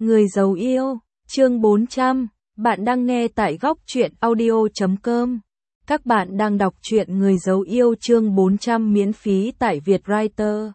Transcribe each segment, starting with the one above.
Người giàu yêu, chương 400, bạn đang nghe tại góc truyện audio.com. Các bạn đang đọc truyện Người giàu yêu chương 400 miễn phí tại Vietwriter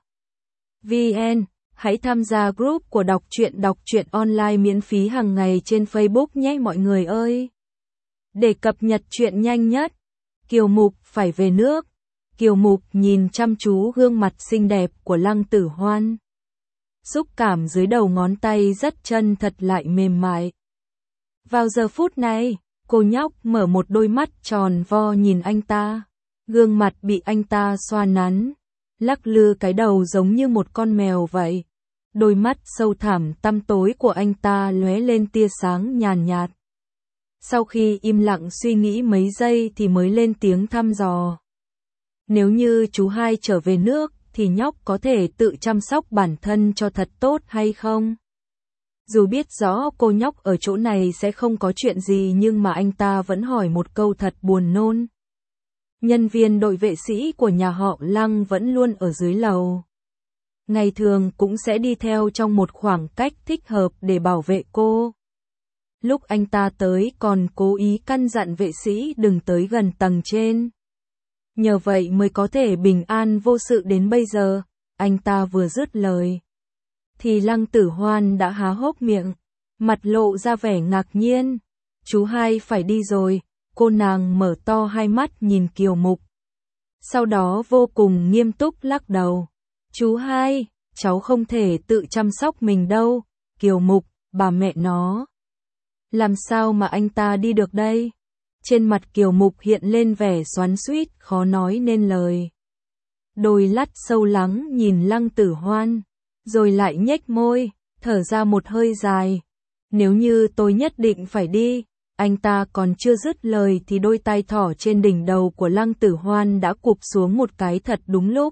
VN. Hãy tham gia group của đọc truyện online miễn phí hàng ngày trên Facebook nhé mọi người ơi. Để cập nhật truyện nhanh nhất, Kiều Mục phải về nước. Kiều Mục nhìn chăm chú gương mặt xinh đẹp của Lăng Tử Hoan. Xúc cảm dưới đầu ngón tay rất chân thật lại mềm mại. Vào giờ phút này, cô nhóc mở một đôi mắt tròn vo nhìn anh ta. Gương mặt bị anh ta xoa nắn, lắc lư cái đầu giống như một con mèo vậy. Đôi mắt sâu thẳm tăm tối của anh ta lóe lên tia sáng nhàn nhạt. Sau khi im lặng suy nghĩ mấy giây thì mới lên tiếng thăm dò. Nếu như chú hai trở về nước, thì nhóc có thể tự chăm sóc bản thân cho thật tốt hay không? Dù biết rõ cô nhóc ở chỗ này sẽ không có chuyện gì nhưng mà anh ta vẫn hỏi một câu thật buồn nôn. Nhân viên đội vệ sĩ của nhà họ Lăng vẫn luôn ở dưới lầu. Ngày thường cũng sẽ đi theo trong một khoảng cách thích hợp để bảo vệ cô. Lúc anh ta tới còn cố ý căn dặn vệ sĩ đừng tới gần tầng trên. Nhờ vậy mới có thể bình an vô sự đến bây giờ. Anh ta vừa dứt lời thì Lăng Tử Hoan đã há hốc miệng, mặt lộ ra vẻ ngạc nhiên. Chú hai phải đi rồi, cô nàng mở to hai mắt nhìn Kiều Mục. Sau đó vô cùng nghiêm túc lắc đầu. Chú hai, cháu không thể tự chăm sóc mình đâu. Kiều Mục, bà mẹ nó. Làm sao mà anh ta đi được đây? Trên mặt Kiều Mục hiện lên vẻ xoắn xuýt, khó nói nên lời. Đôi lắt sâu lắng nhìn Lăng Tử Hoan, rồi lại nhếch môi, thở ra một hơi dài. Nếu như tôi nhất định phải đi, anh ta còn chưa dứt lời thì đôi tay thỏ trên đỉnh đầu của Lăng Tử Hoan đã cụp xuống một cái thật đúng lúc.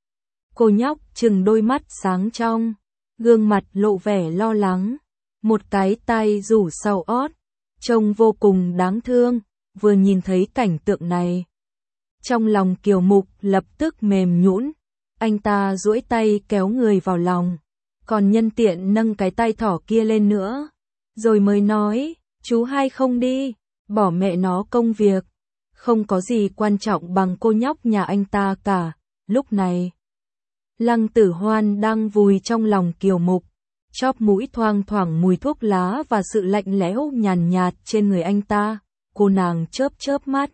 Cô nhóc trừng đôi mắt sáng trong, gương mặt lộ vẻ lo lắng, một cái tay rủ sau ót, trông vô cùng đáng thương. Vừa nhìn thấy cảnh tượng này, trong lòng Kiều Mục lập tức mềm nhũn. Anh ta duỗi tay kéo người vào lòng, còn nhân tiện nâng cái tay thỏ kia lên nữa, rồi mới nói, chú hai không đi, bỏ mẹ nó công việc, không có gì quan trọng bằng cô nhóc nhà anh ta cả. Lúc này, Lăng Tử Hoan đang vùi trong lòng Kiều Mục, chóp mũi thoang thoảng mùi thuốc lá và sự lạnh lẽo nhàn nhạt trên người anh ta. Cô nàng chớp chớp mắt,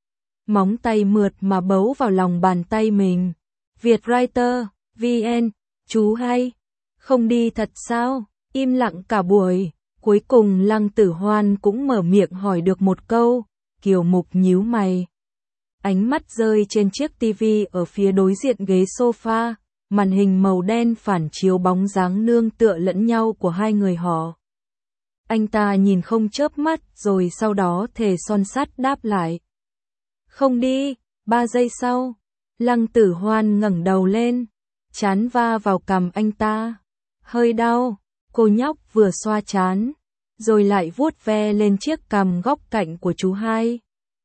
móng tay mượt mà bấu vào lòng bàn tay mình. Vietwriter VN, chú hai, không đi thật sao? Im lặng cả buổi, cuối cùng Lăng Tử Hoan cũng mở miệng hỏi được một câu. Kiều Mục nhíu mày, ánh mắt rơi trên chiếc tivi ở phía đối diện ghế sofa, màn hình màu đen phản chiếu bóng dáng nương tựa lẫn nhau của hai người họ. Anh ta nhìn không chớp mắt rồi sau đó thề son sắt đáp lại. Không đi. 3 giây sau, Lăng Tử Hoan ngẩng đầu lên, trán va vào cằm anh ta. Hơi đau, cô nhóc vừa xoa trán, rồi lại vuốt ve lên chiếc cằm góc cạnh của chú hai.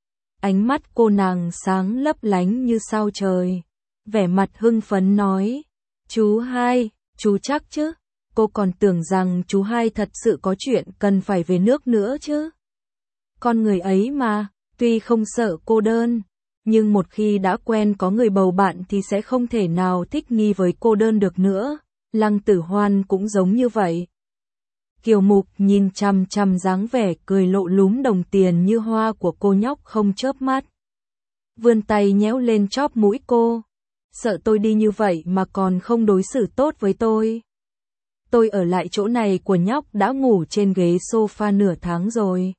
Ánh mắt cô nàng sáng lấp lánh như sao trời, vẻ mặt hưng phấn nói. Chú hai, chú chắc chứ? Cô còn tưởng rằng chú hai thật sự có chuyện cần phải về nước nữa chứ. Con người ấy mà, tuy không sợ cô đơn, nhưng một khi đã quen có người bầu bạn thì sẽ không thể nào thích nghi với cô đơn được nữa. Lăng Tử Hoan cũng giống như vậy. Kiều Mục nhìn chằm chằm dáng vẻ cười lộ lúm đồng tiền như hoa của cô nhóc không chớp mắt. Vươn tay nhéo lên chóp mũi cô. Sợ tôi đi như vậy mà còn không đối xử tốt với tôi. Tôi ở lại chỗ này của nhóc đã ngủ trên ghế sofa nửa tháng rồi.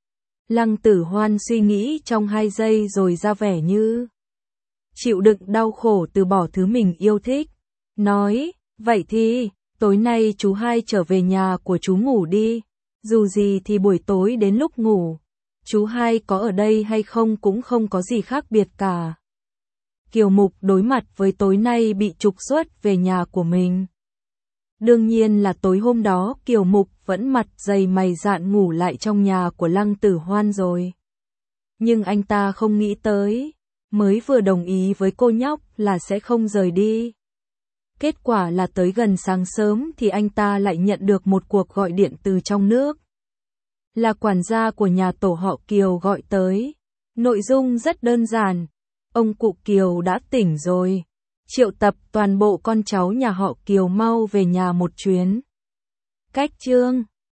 Lăng Tử Hoan suy nghĩ trong 2 giây rồi ra vẻ như chịu đựng đau khổ từ bỏ thứ mình yêu thích. Nói, vậy thì, tối nay chú hai trở về nhà của chú ngủ đi. Dù gì thì buổi tối đến lúc ngủ, chú hai có ở đây hay không cũng không có gì khác biệt cả. Kiều Mục đối mặt với tối nay bị trục xuất về nhà của mình. Đương nhiên là tối hôm đó Kiều Mục vẫn mặt dày mày dạn ngủ lại trong nhà của Lăng Tử Hoan rồi. Nhưng anh ta không nghĩ tới, mới vừa đồng ý với cô nhóc là sẽ không rời đi. Kết quả là tới gần sáng sớm thì anh ta lại nhận được một cuộc gọi điện từ trong nước. Là quản gia của nhà tổ họ Kiều gọi tới. Nội dung rất đơn giản. Ông cụ Kiều đã tỉnh rồi. Triệu tập toàn bộ con cháu nhà họ Kiều mau về nhà một chuyến. Cách chương